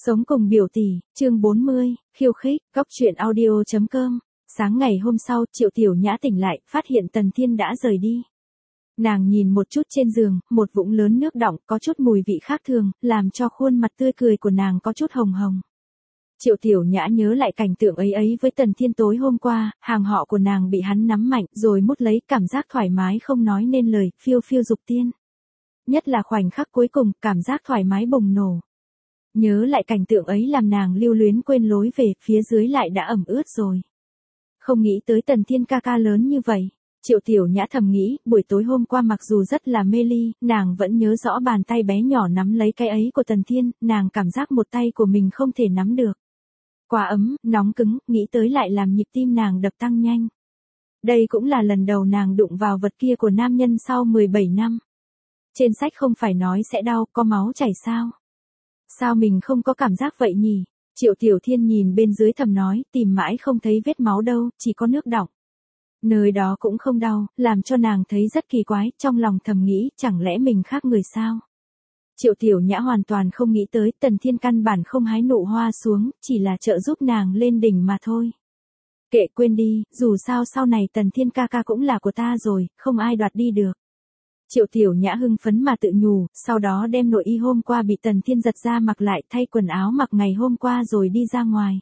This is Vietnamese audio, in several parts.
Sống cùng biểu tỷ, chương 40, khiêu khích, góc truyện audio.com. Sáng ngày hôm sau, Triệu Tiểu Nhã tỉnh lại, phát hiện Tần Thiên đã rời đi. Nàng nhìn một chút trên giường, một vũng lớn nước đọng, có chút mùi vị khác thường, làm cho khuôn mặt tươi cười của nàng có chút hồng hồng. Triệu Tiểu Nhã nhớ lại cảnh tượng ấy với Tần Thiên tối hôm qua, hàng họ của nàng bị hắn nắm mạnh, rồi mút lấy, cảm giác thoải mái không nói nên lời, phiêu phiêu dục tiên. Nhất là khoảnh khắc cuối cùng, cảm giác thoải mái bùng nổ. Nhớ lại cảnh tượng ấy làm nàng lưu luyến quên lối về, phía dưới lại đã ẩm ướt rồi. Không nghĩ tới Tần Thiên ca ca lớn như vậy. Triệu Tiểu Nhã thầm nghĩ, buổi tối hôm qua mặc dù rất là mê ly, nàng vẫn nhớ rõ bàn tay bé nhỏ nắm lấy cái ấy của Tần Thiên, nàng cảm giác một tay của mình không thể nắm được. Quá ấm, nóng cứng, nghĩ tới lại làm nhịp tim nàng đập tăng nhanh. Đây cũng là lần đầu nàng đụng vào vật kia của nam nhân sau 17 năm. Trên sách không phải nói sẽ đau, có máu chảy sao? Sao mình không có cảm giác vậy nhỉ? Triệu Tiểu Thiên nhìn bên dưới thầm nói, tìm mãi không thấy vết máu đâu, chỉ có nước đọng. Nơi đó cũng không đau, làm cho nàng thấy rất kỳ quái, trong lòng thầm nghĩ, chẳng lẽ mình khác người sao? Triệu Tiểu Nhã hoàn toàn không nghĩ tới, Tần Thiên căn bản không hái nụ hoa xuống, chỉ là trợ giúp nàng lên đỉnh mà thôi. Kệ quên đi, dù sao sau này Tần Thiên ca ca cũng là của ta rồi, không ai đoạt đi được. Triệu Tiểu Nhã hưng phấn mà tự nhủ, sau đó đem nội y hôm qua bị Tần Thiên giật ra mặc lại, thay quần áo mặc ngày hôm qua rồi đi ra ngoài.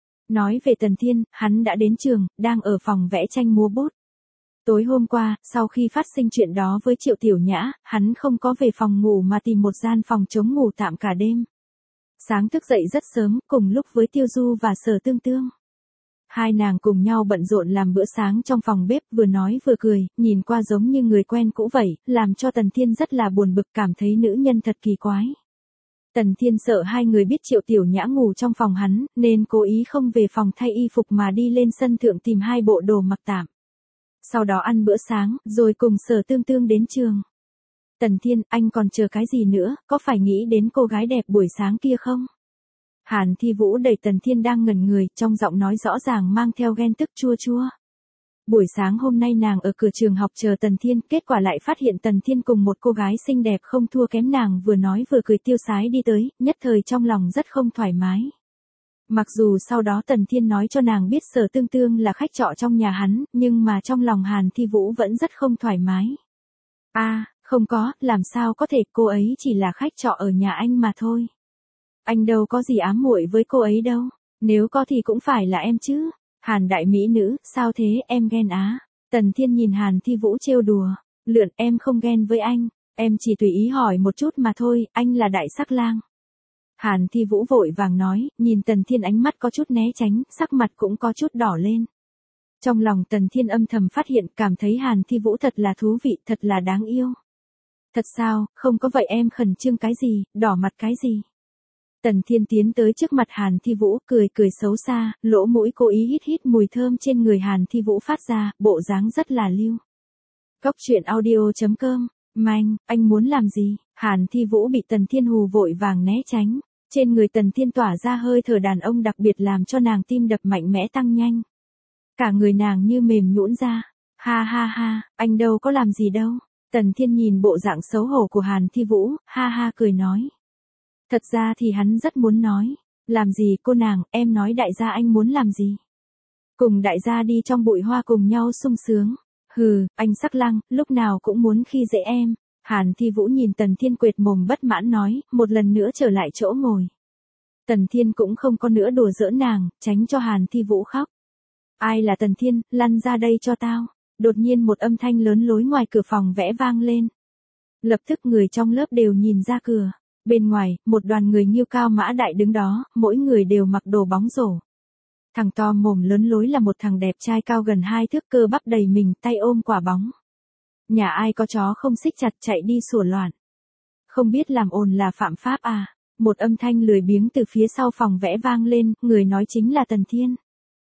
Nói về Tần Thiên, hắn đã đến trường, đang ở phòng vẽ tranh múa bút. Tối hôm qua, sau khi phát sinh chuyện đó với Triệu Tiểu Nhã, hắn không có về phòng ngủ mà tìm một gian phòng trống ngủ tạm cả đêm. Sáng thức dậy rất sớm, cùng lúc với Tiêu Du và Sở Tương Tương. Hai nàng cùng nhau bận rộn làm bữa sáng trong phòng bếp, vừa nói vừa cười, nhìn qua giống như người quen cũ vậy, làm cho Tần Thiên rất là buồn bực, cảm thấy nữ nhân thật kỳ quái. Tần Thiên sợ hai người biết Triệu Tiểu Nhã ngủ trong phòng hắn, nên cố ý không về phòng thay y phục mà đi lên sân thượng tìm hai bộ đồ mặc tạm. Sau đó ăn bữa sáng, rồi cùng Sở Tương Tương đến trường. Tần Thiên, anh còn chờ cái gì nữa, có phải nghĩ đến cô gái đẹp buổi sáng kia không? Hàn Thi Vũ đẩy Tần Thiên đang ngẩn người, trong giọng nói rõ ràng mang theo ghen tức chua chua. Buổi sáng hôm nay nàng ở cửa trường học chờ Tần Thiên, kết quả lại phát hiện Tần Thiên cùng một cô gái xinh đẹp không thua kém nàng vừa nói vừa cười tiêu sái đi tới, nhất thời trong lòng rất không thoải mái. Mặc dù sau đó Tần Thiên nói cho nàng biết Sở Tương Tương là khách trọ trong nhà hắn, nhưng mà trong lòng Hàn Thi Vũ vẫn rất không thoải mái. Không có, làm sao có thể, cô ấy chỉ là khách trọ ở nhà anh mà thôi. Anh đâu có gì ám muội với cô ấy đâu, nếu có thì cũng phải là em chứ. Hàn đại mỹ nữ, sao thế, em ghen á? Tần Thiên nhìn Hàn Thi Vũ trêu đùa, lượn, em không ghen với anh, em chỉ tùy ý hỏi một chút mà thôi, anh là đại sắc lang. Hàn Thi Vũ vội vàng nói, nhìn Tần Thiên ánh mắt có chút né tránh, sắc mặt cũng có chút đỏ lên. Trong lòng Tần Thiên âm thầm phát hiện, cảm thấy Hàn Thi Vũ thật là thú vị, thật là đáng yêu. Thật sao, không có vậy em khẩn trương cái gì, đỏ mặt cái gì? Tần Thiên tiến tới trước mặt Hàn Thi Vũ, cười cười xấu xa, lỗ mũi cố ý hít hít mùi thơm trên người Hàn Thi Vũ phát ra, bộ dáng rất là lưu. Góc truyện audio.com, Manh, anh muốn làm gì? Hàn Thi Vũ bị Tần Thiên hù vội vàng né tránh. Trên người Tần Thiên tỏa ra hơi thở đàn ông đặc biệt làm cho nàng tim đập mạnh mẽ tăng nhanh. Cả người nàng như mềm nhũn ra. Ha ha ha, anh đâu có làm gì đâu. Tần Thiên nhìn bộ dạng xấu hổ của Hàn Thi Vũ, ha ha cười nói. Thật ra thì hắn rất muốn nói. Làm gì cô nàng, em nói đại gia anh muốn làm gì? Cùng đại gia đi trong bụi hoa cùng nhau sung sướng. Hừ, anh sắc lăng, lúc nào cũng muốn khi dễ em. Hàn Thi Vũ nhìn Tần Thiên quệt mồm bất mãn nói, một lần nữa trở lại chỗ ngồi. Tần Thiên cũng không có nữa đùa giỡn nàng, tránh cho Hàn Thi Vũ khóc. Ai là Tần Thiên, lăn ra đây cho tao. Đột nhiên một âm thanh lớn lối ngoài cửa phòng vẽ vang lên. Lập tức người trong lớp đều nhìn ra cửa. Bên ngoài, một đoàn người Nhiêu cao mã đại đứng đó, mỗi người đều mặc đồ bóng rổ. Thằng to mồm lớn lối là một thằng đẹp trai cao gần 2 thước cơ bắp đầy mình, tay ôm quả bóng. Nhà ai có chó không xích chặt chạy đi sủa loạn. Không biết làm ồn là phạm pháp à? Một âm thanh lười biếng từ phía sau phòng vẽ vang lên, người nói chính là Tần Thiên.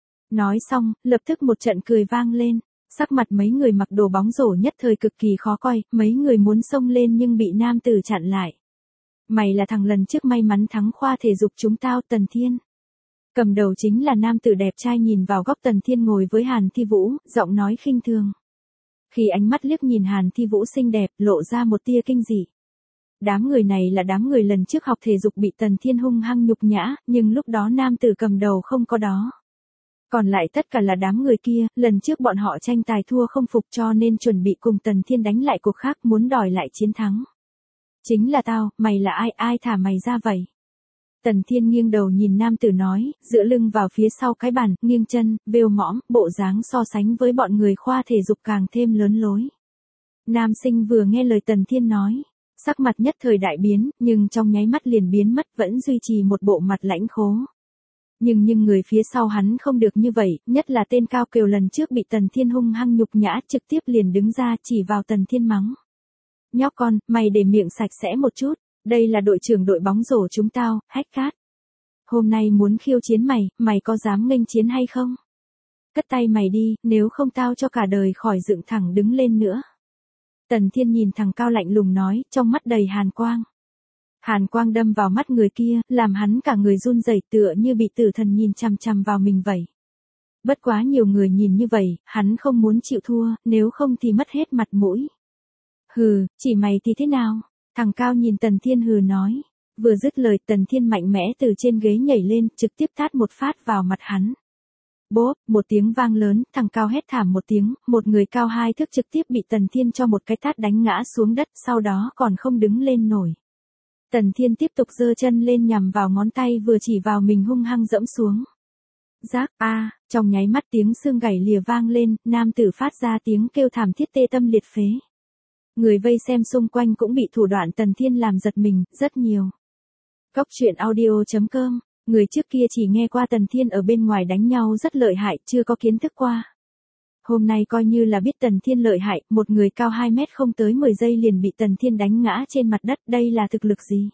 Nói xong, lập tức một trận cười vang lên. Sắc mặt mấy người mặc đồ bóng rổ nhất thời cực kỳ khó coi, mấy người muốn xông lên nhưng bị nam tử chặn lại. Mày là thằng lần trước may mắn thắng khoa thể dục chúng tao, Tần Thiên. Cầm đầu chính là nam tử đẹp trai nhìn vào góc Tần Thiên ngồi với Hàn Thi Vũ, giọng nói khinh thường. Khi ánh mắt liếc nhìn Hàn Thi Vũ xinh đẹp, lộ ra một tia kinh dị. Đám người này là đám người lần trước học thể dục bị Tần Thiên hung hăng nhục nhã, nhưng lúc đó nam tử cầm đầu không có đó. Còn lại tất cả là đám người kia, lần trước bọn họ tranh tài thua không phục cho nên chuẩn bị cùng Tần Thiên đánh lại cuộc khác, muốn đòi lại chiến thắng. Chính là tao, mày là ai, ai thả mày ra vậy? Tần Thiên nghiêng đầu nhìn nam tử nói, dựa lưng vào phía sau cái bàn, nghiêng chân, bêu mõm, bộ dáng so sánh với bọn người khoa thể dục càng thêm lớn lối. Nam sinh vừa nghe lời Tần Thiên nói, sắc mặt nhất thời đại biến, nhưng trong nháy mắt liền biến mất, vẫn duy trì một bộ mặt lãnh khố. Nhưng người phía sau hắn không được như vậy, nhất là tên Cao Kiều lần trước bị Tần Thiên hung hăng nhục nhã, trực tiếp liền đứng ra chỉ vào Tần Thiên mắng. Nhóc con, mày để miệng sạch sẽ một chút, đây là đội trưởng đội bóng rổ chúng tao, Hách Cát. Hôm nay muốn khiêu chiến mày, mày có dám nghênh chiến hay không? Cất tay mày đi, nếu không tao cho cả đời khỏi dựng thẳng đứng lên nữa. Tần Thiên nhìn thằng Cao lạnh lùng nói, trong mắt đầy hàn quang. Hàn quang đâm vào mắt người kia, làm hắn cả người run rẩy tựa như bị tử thần nhìn chằm chằm vào mình vậy. Bất quá nhiều người nhìn như vậy, hắn không muốn chịu thua, nếu không thì mất hết mặt mũi. Hừ, chỉ mày thì thế nào? Thằng Cao nhìn Tần Thiên hừ nói. Vừa dứt lời Tần Thiên mạnh mẽ từ trên ghế nhảy lên, trực tiếp tát một phát vào mặt hắn. Bốp, một tiếng vang lớn, thằng Cao hét thảm một tiếng, một người cao 2 thước trực tiếp bị Tần Thiên cho một cái tát đánh ngã xuống đất, sau đó còn không đứng lên nổi. Tần Thiên tiếp tục giơ chân lên nhằm vào ngón tay vừa chỉ vào mình hung hăng dẫm xuống. Rác, trong nháy mắt tiếng xương gãy lìa vang lên, nam tử phát ra tiếng kêu thảm thiết tê tâm liệt phế. Người vây xem xung quanh cũng bị thủ đoạn Tần Thiên làm giật mình, rất nhiều. Cóc truyện audio.com, người trước kia chỉ nghe qua Tần Thiên ở bên ngoài đánh nhau rất lợi hại, chưa có kiến thức qua. Hôm nay coi như là biết Tần Thiên lợi hại, một người cao 2 mét không tới 10 giây liền bị Tần Thiên đánh ngã trên mặt đất, đây là thực lực gì?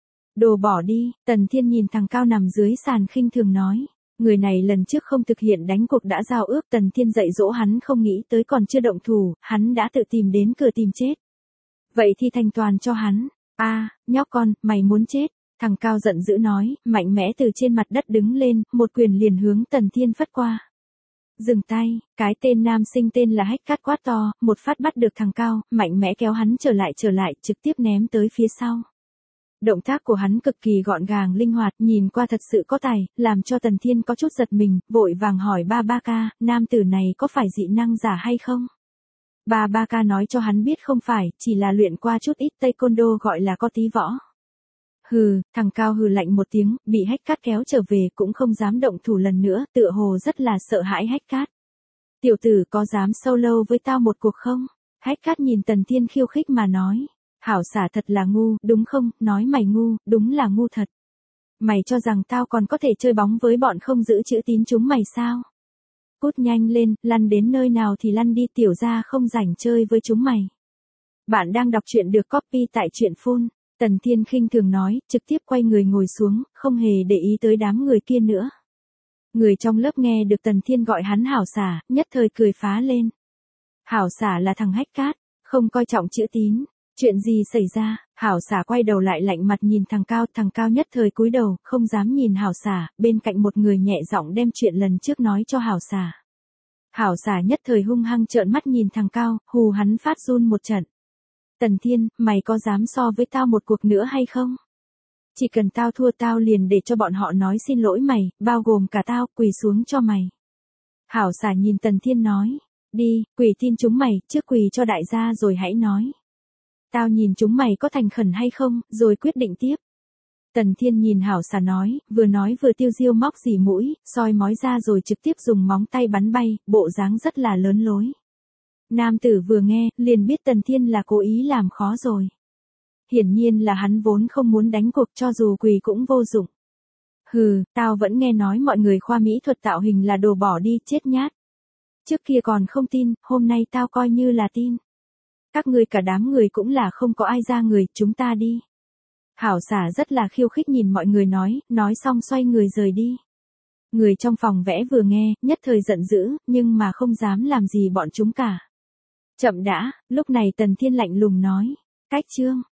Đồ bỏ đi, Tần Thiên nhìn thằng Cao nằm dưới sàn khinh thường nói. Người này lần trước không thực hiện đánh cuộc đã giao ước, Tần Thiên dạy dỗ hắn không nghĩ tới còn chưa động thủ, hắn đã tự tìm đến cửa tìm chết. Vậy thì thành toàn cho hắn. Nhóc con, mày muốn chết. Thằng Cao giận dữ nói, mạnh mẽ từ trên mặt đất đứng lên, một quyền liền hướng Tần Thiên phất qua. Dừng tay, cái tên nam sinh tên là Hách Cát quát to, một phát bắt được thằng Cao, mạnh mẽ kéo hắn trở lại, trực tiếp ném tới phía sau. Động tác của hắn cực kỳ gọn gàng linh hoạt, nhìn qua thật sự có tài, làm cho Tần Thiên có chút giật mình, vội vàng hỏi ba ca, nam tử này có phải dị năng giả hay không? Ba ca nói cho hắn biết không phải, chỉ là luyện qua chút ít taekwondo gọi là có tí võ. Hừ, thằng Cao hừ lạnh một tiếng, bị Hách Cát kéo trở về cũng không dám động thủ lần nữa, tựa hồ rất là sợ hãi Hách Cát. Tiểu tử có dám solo với tao một cuộc không? Hách Cát nhìn Tần Thiên khiêu khích mà nói. Hảo xả thật là ngu, đúng không? Nói mày ngu, đúng là ngu thật. Mày cho rằng tao còn có thể chơi bóng với bọn không giữ chữ tín chúng mày sao? Cút nhanh lên, lăn đến nơi nào thì lăn đi, tiểu gia không rảnh chơi với chúng mày. Bạn đang đọc truyện được copy tại truyện phun. Tần Thiên khinh thường nói, trực tiếp quay người ngồi xuống, không hề để ý tới đám người kia nữa. Người trong lớp nghe được Tần Thiên gọi hắn hảo xả, nhất thời cười phá lên. Hảo xả là thằng Hách Cát, không coi trọng chữ tín. Chuyện gì xảy ra? Hảo xả quay đầu lại lạnh mặt nhìn thằng Cao nhất thời cúi đầu, không dám nhìn hảo xả, bên cạnh một người nhẹ giọng đem chuyện lần trước nói cho hảo xả. Hảo xả nhất thời hung hăng trợn mắt nhìn thằng Cao, hù hắn phát run một trận. Tần Thiên, mày có dám so với tao một cuộc nữa hay không? Chỉ cần tao thua tao liền để cho bọn họ nói xin lỗi mày, bao gồm cả tao, quỳ xuống cho mày. Hảo xả nhìn Tần Thiên nói, đi, quỳ tin chúng mày, trước quỳ cho đại gia rồi hãy nói. Tao nhìn chúng mày có thành khẩn hay không, rồi quyết định tiếp. Tần Thiên nhìn hảo xả nói vừa tiêu diêu móc dì mũi, soi mói ra rồi trực tiếp dùng móng tay bắn bay, bộ dáng rất là lớn lối. Nam tử vừa nghe, liền biết Tần Thiên là cố ý làm khó rồi. Hiển nhiên là hắn vốn không muốn đánh cuộc, cho dù quỳ cũng vô dụng. Hừ, tao vẫn nghe nói mọi người khoa mỹ thuật tạo hình là đồ bỏ đi, chết nhát. Trước kia còn không tin, hôm nay tao coi như là tin. Các ngươi cả đám người cũng là không có ai ra người, chúng ta đi. Hảo xả rất là khiêu khích nhìn mọi người nói xong xoay người rời đi. Người trong phòng vẽ vừa nghe, nhất thời giận dữ, nhưng mà không dám làm gì bọn chúng cả. Chậm đã, lúc này Tần Thiên lạnh lùng nói. Cách chương.